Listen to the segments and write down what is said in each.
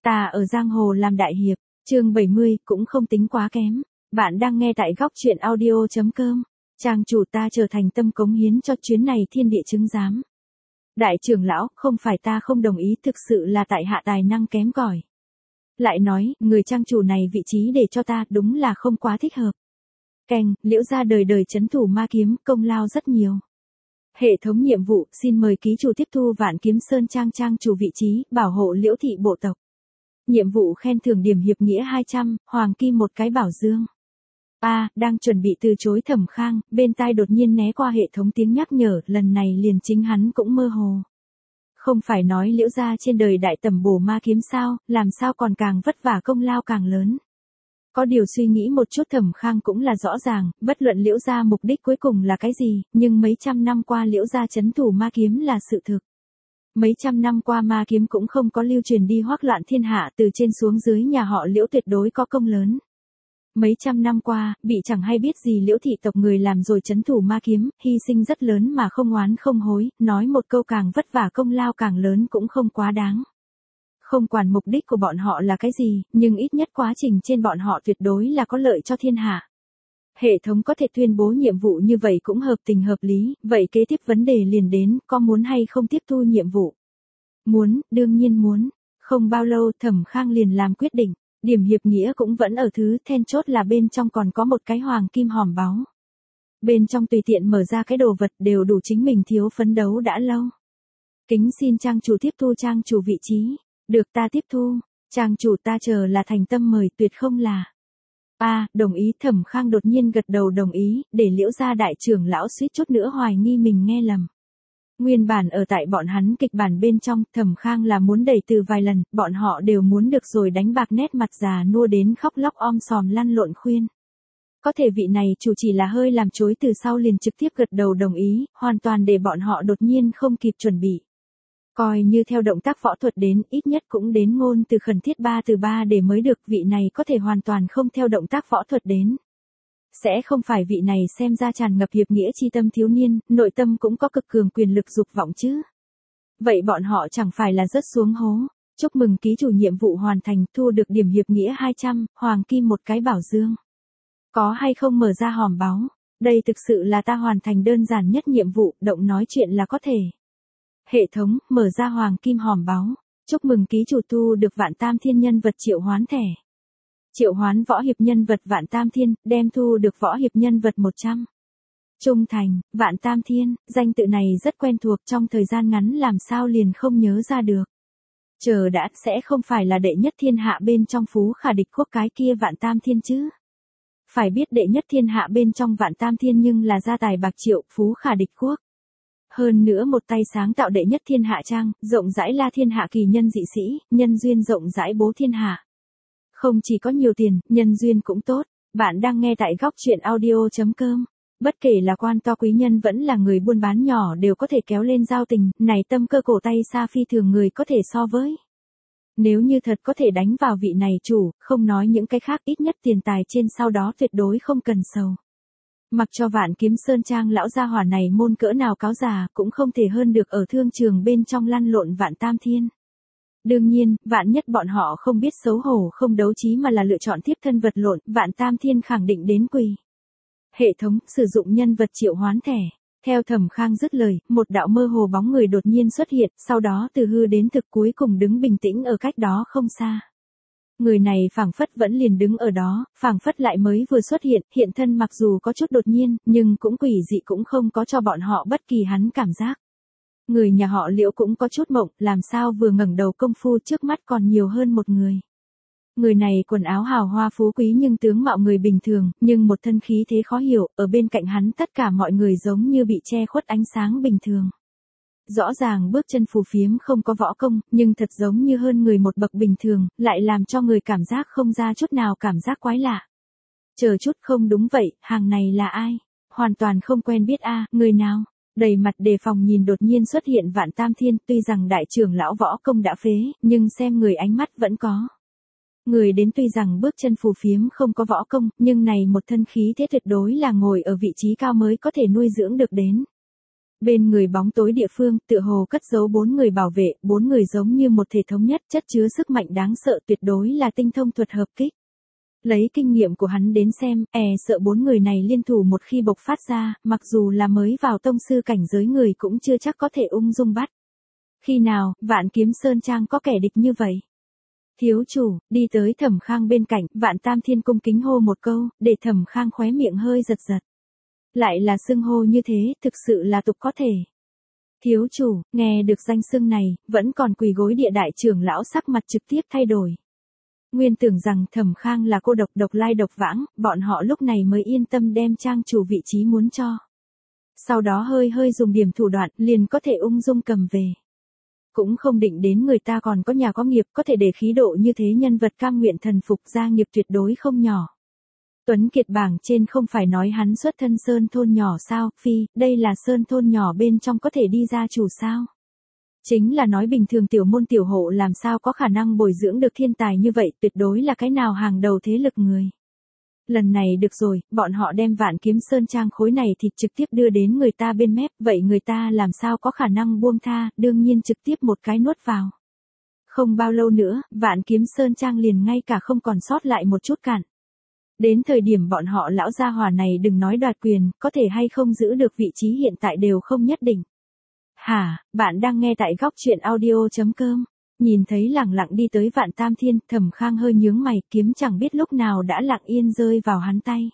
Ta ở giang hồ làm đại hiệp, chương 70 cũng không tính quá kém. Bạn đang nghe tại góc truyện audio.com. Trang chủ ta trở thành tâm cống hiến cho chuyến này thiên địa chứng giám. Đại trưởng lão, không phải ta không đồng ý, thực sự là tại hạ tài năng kém cỏi. Lại nói, người trang chủ này vị trí để cho ta đúng là không quá thích hợp. Kèng, Liễu gia đời đời trấn thủ ma kiếm, công lao rất nhiều. Hệ thống nhiệm vụ, xin mời ký chủ tiếp thu Vạn Kiếm Sơn trang chủ vị trí, bảo hộ Liễu thị bộ tộc. Nhiệm vụ khen thưởng điểm hiệp nghĩa 200, hoàng kim một cái bảo dương. Đang chuẩn bị từ chối Thẩm Khang, bên tai đột nhiên né qua hệ thống tiếng nhắc nhở, lần này liền chính hắn cũng mơ hồ. Không phải nói Liễu gia trên đời đại tầm bổ ma kiếm sao, làm sao còn càng vất vả công lao càng lớn. Có điều suy nghĩ một chút Thẩm Khang cũng là rõ ràng, bất luận Liễu gia mục đích cuối cùng là cái gì, nhưng mấy trăm năm qua Liễu gia trấn thủ ma kiếm là sự thực. Mấy trăm năm qua ma kiếm cũng không có lưu truyền đi hoắc loạn thiên hạ, từ trên xuống dưới nhà họ Liễu tuyệt đối có công lớn. Mấy trăm năm qua, bị chẳng hay biết gì Liễu thị tộc người làm rồi trấn thủ ma kiếm, hy sinh rất lớn mà không oán không hối, nói một câu càng vất vả công lao càng lớn cũng không quá đáng. Không quản mục đích của bọn họ là cái gì, nhưng ít nhất quá trình trên bọn họ tuyệt đối là có lợi cho thiên hạ. Hệ thống có thể tuyên bố nhiệm vụ như vậy cũng hợp tình hợp lý, vậy kế tiếp vấn đề liền đến, có muốn hay không tiếp thu nhiệm vụ? Muốn, đương nhiên muốn. Không bao lâu Thẩm Khang liền làm quyết định, điểm hiệp nghĩa cũng vẫn ở thứ then chốt là bên trong còn có một cái hoàng kim hòm báu. Bên trong tùy tiện mở ra cái đồ vật đều đủ chính mình thiếu phấn đấu đã lâu. Kính xin trang chủ tiếp thu trang chủ vị trí. Được, ta tiếp thu, trang chủ ta chờ là thành tâm mời, tuyệt không là. Đồng ý. Thẩm Khang đột nhiên gật đầu đồng ý, để Liễu gia đại trưởng lão suýt chút nữa hoài nghi mình nghe lầm. Nguyên bản ở tại bọn hắn kịch bản bên trong, Thẩm Khang là muốn đẩy từ vài lần, bọn họ đều muốn được rồi đánh bạc nét mặt già nua đến khóc lóc om sòm lăn lộn khuyên. Có thể vị này chủ chỉ là hơi làm chối từ sau liền trực tiếp gật đầu đồng ý, hoàn toàn để bọn họ đột nhiên không kịp chuẩn bị. Coi như theo động tác võ thuật đến, ít nhất cũng đến ngôn từ khẩn thiết 3 từ 3 để mới được, vị này có thể hoàn toàn không theo động tác võ thuật đến. Sẽ không phải vị này xem ra tràn ngập hiệp nghĩa chi tâm thiếu niên, nội tâm cũng có cực cường quyền lực dục vọng chứ. Vậy bọn họ chẳng phải là rớt xuống hố. Chúc mừng ký chủ nhiệm vụ hoàn thành, thu được điểm hiệp nghĩa 200, hoàng kim một cái bảo dương. Có hay không mở ra hòm báu? Đây thực sự là ta hoàn thành đơn giản nhất nhiệm vụ, động nói chuyện là có thể. Hệ thống, mở ra hoàng kim hòm báu. Chúc mừng ký chủ thu được Vạn Tam Thiên nhân vật triệu hoán thẻ. Triệu hoán võ hiệp nhân vật Vạn Tam Thiên, đem thu được võ hiệp nhân vật 100. Trung thành, Vạn Tam Thiên, danh tự này rất quen thuộc, trong thời gian ngắn làm sao liền không nhớ ra được. Chờ đã, sẽ không phải là đệ nhất thiên hạ bên trong Phú Khả Địch Quốc cái kia Vạn Tam Thiên chứ? Phải biết đệ nhất thiên hạ bên trong Vạn Tam Thiên nhưng là gia tài bạc triệu, Phú Khả Địch Quốc. Hơn nữa một tay sáng tạo đệ nhất thiên hạ trang, rộng rãi la thiên hạ kỳ nhân dị sĩ, nhân duyên rộng rãi bố thiên hạ. Không chỉ có nhiều tiền, nhân duyên cũng tốt. Bạn đang nghe tại góc truyện audio.com. Bất kể là quan to quý nhân vẫn là người buôn bán nhỏ đều có thể kéo lên giao tình, này tâm cơ cổ tay xa phi thường người có thể so với. Nếu như thật có thể đánh vào vị này chủ, không nói những cái khác, ít nhất tiền tài trên sau đó tuyệt đối không cần sầu. Mặc cho Vạn Kiếm Sơn trang lão gia hỏa này môn cỡ nào cáo già, cũng không thể hơn được ở thương trường bên trong lăn lộn Vạn Tam Thiên. Đương nhiên, vạn nhất bọn họ không biết xấu hổ không đấu trí mà là lựa chọn tiếp thân vật lộn, Vạn Tam Thiên khẳng định đến quỳ. Hệ thống, sử dụng nhân vật triệu hoán thẻ. Theo Thẩm Khang dứt lời, một đạo mơ hồ bóng người đột nhiên xuất hiện, sau đó từ hư đến thực cuối cùng đứng bình tĩnh ở cách đó không xa. Người này phảng phất vẫn liền đứng ở đó, phảng phất lại mới vừa xuất hiện, hiện thân mặc dù có chút đột nhiên, nhưng cũng quỷ dị cũng không có cho bọn họ bất kỳ hắn cảm giác. Người nhà họ Liễu cũng có chút mộng, làm sao vừa ngẩng đầu công phu trước mắt còn nhiều hơn một người. Người này quần áo hào hoa phú quý nhưng tướng mạo người bình thường, nhưng một thân khí thế khó hiểu, ở bên cạnh hắn tất cả mọi người giống như bị che khuất ánh sáng bình thường. Rõ ràng bước chân phù phiếm không có võ công, nhưng thật giống như hơn người một bậc bình thường, lại làm cho người cảm giác không ra chút nào cảm giác quái lạ. Chờ chút, không đúng vậy, hàng này là ai? Hoàn toàn không quen biết người nào? Đầy mặt đề phòng nhìn đột nhiên xuất hiện Vạn Tam Thiên, tuy rằng đại trưởng lão võ công đã phế, nhưng xem người ánh mắt vẫn có. Người đến tuy rằng bước chân phù phiếm không có võ công, nhưng này một thân khí thế tuyệt đối là ngồi ở vị trí cao mới có thể nuôi dưỡng được đến. Bên người bóng tối địa phương, tựa hồ cất giấu 4 người bảo vệ, 4 người giống như một thể thống nhất, chất chứa sức mạnh đáng sợ, tuyệt đối là tinh thông thuật hợp kích. Lấy kinh nghiệm của hắn đến xem, sợ 4 người này liên thủ một khi bộc phát ra, mặc dù là mới vào tông sư cảnh giới người cũng chưa chắc có thể ung dung bắt. Khi nào, Vạn Kiếm Sơn Trang có kẻ địch như vậy? Thiếu chủ, đi tới Thẩm Khang bên cạnh, Vạn Tam Thiên cung kính hô một câu, để Thẩm Khang khóe miệng hơi giật giật. Lại là xưng hô như thế, thực sự là tục có thể. Thiếu chủ, nghe được danh xưng này, vẫn còn quỳ gối địa đại trưởng lão sắc mặt trực tiếp thay đổi. Nguyên tưởng rằng Thẩm Khang là cô độc độc lai độc vãng, bọn họ lúc này mới yên tâm đem trang chủ vị trí muốn cho. Sau đó hơi dùng điểm thủ đoạn, liền có thể ung dung cầm về. Cũng không định đến người ta còn có nhà có nghiệp, có thể để khí độ như thế nhân vật cam nguyện thần phục, gia nghiệp tuyệt đối không nhỏ. Tuấn Kiệt bảng trên không phải nói hắn xuất thân sơn thôn nhỏ sao, phi, đây là sơn thôn nhỏ bên trong có thể đi ra chủ sao. Chính là nói bình thường tiểu môn tiểu hộ làm sao có khả năng bồi dưỡng được thiên tài như vậy, tuyệt đối là cái nào hàng đầu thế lực người. Lần này được rồi, bọn họ đem Vạn Kiếm Sơn Trang khối này thì trực tiếp đưa đến người ta bên mép, vậy người ta làm sao có khả năng buông tha, đương nhiên trực tiếp một cái nuốt vào. Không bao lâu nữa, Vạn Kiếm Sơn Trang liền ngay cả không còn sót lại một chút cạn. Đến thời điểm bọn họ lão gia hỏa này đừng nói đoạt quyền, có thể hay không giữ được vị trí hiện tại đều không nhất định. Hả, bạn đang nghe tại góc truyện audio.com. Nhìn thấy lẳng lặng đi tới Vạn Tam Thiên, Thẩm Khang hơi nhướng mày, kiếm chẳng biết lúc nào đã lặng yên rơi vào hắn tay.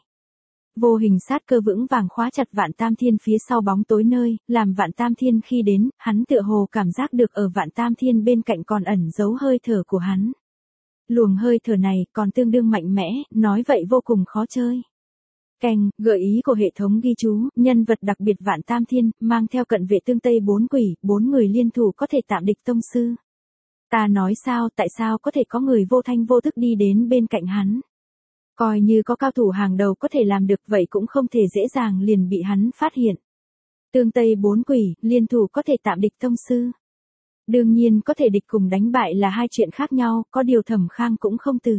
Vô hình sát cơ vững vàng khóa chặt Vạn Tam Thiên phía sau bóng tối nơi, làm Vạn Tam Thiên khi đến, hắn tựa hồ cảm giác được ở Vạn Tam Thiên bên cạnh còn ẩn giấu hơi thở của hắn. Luồng hơi thở này còn tương đương mạnh mẽ, nói vậy vô cùng khó chơi. Keng, gợi ý của hệ thống ghi chú, nhân vật đặc biệt Vạn Tam Thiên, mang theo cận vệ tương tây 4 quỷ, 4 người liên thủ có thể tạm địch tông sư. Ta nói sao, tại sao có thể có người vô thanh vô tức đi đến bên cạnh hắn? Coi như có cao thủ hàng đầu có thể làm được vậy cũng không thể dễ dàng liền bị hắn phát hiện. Tương tây 4 quỷ, liên thủ có thể tạm địch tông sư. Đương nhiên có thể địch cùng đánh bại là hai chuyện khác nhau, có điều Thẩm Khang cũng không từ.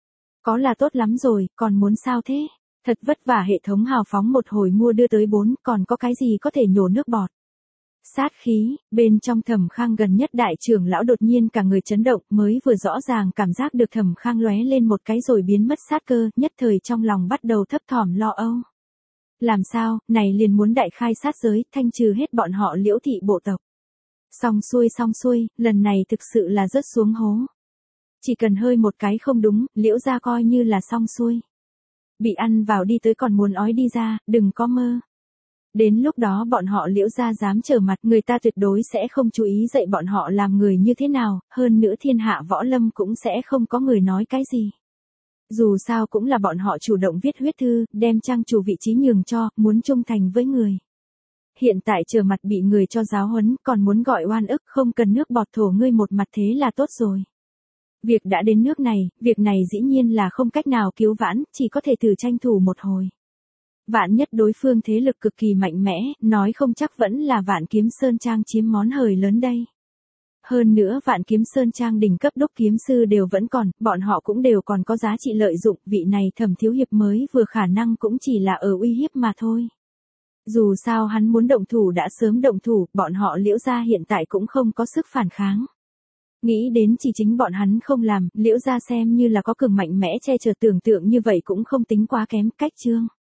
Có là tốt lắm rồi, còn muốn sao thế? Thật vất vả hệ thống hào phóng một hồi mua đưa tới 4, còn có cái gì có thể nhổ nước bọt. Sát khí, bên trong Thẩm Khang gần nhất đại trưởng lão đột nhiên cả người chấn động, mới vừa rõ ràng cảm giác được Thẩm Khang lóe lên một cái rồi biến mất sát cơ, nhất thời trong lòng bắt đầu thấp thỏm lo âu. Làm sao, này liền muốn đại khai sát giới, thanh trừ hết bọn họ Liễu thị bộ tộc. Xong xuôi, lần này thực sự là rớt xuống hố. Chỉ cần hơi một cái không đúng, Liễu gia coi như là xong xuôi. Bị ăn vào đi tới còn muốn ói đi ra, đừng có mơ. Đến lúc đó bọn họ Liễu gia dám trở mặt, người ta tuyệt đối sẽ không chú ý dạy bọn họ làm người như thế nào, hơn nữa thiên hạ võ lâm cũng sẽ không có người nói cái gì. Dù sao cũng là bọn họ chủ động viết huyết thư, đem trang chủ vị trí nhường cho, muốn trung thành với người. Hiện tại trở mặt bị người cho giáo huấn, còn muốn gọi oan ức, không cần nước bọt thổ ngươi một mặt thế là tốt rồi. Việc đã đến nước này, việc này dĩ nhiên là không cách nào cứu vãn, chỉ có thể thử tranh thủ một hồi. Vạn nhất đối phương thế lực cực kỳ mạnh mẽ, nói không chắc vẫn là Vạn Kiếm Sơn Trang chiếm món hời lớn đây. Hơn nữa Vạn Kiếm Sơn Trang đỉnh cấp đốc kiếm sư đều vẫn còn, bọn họ cũng đều còn có giá trị lợi dụng, vị này Thẩm thiếu hiệp mới vừa khả năng cũng chỉ là ở uy hiếp mà thôi. Dù sao hắn muốn động thủ đã sớm động thủ, bọn họ Liễu gia hiện tại cũng không có sức phản kháng. Nghĩ đến chỉ chính bọn hắn không làm, Liễu gia xem như là có cường mạnh mẽ che chở tưởng tượng như vậy cũng không tính quá kém, cách chương.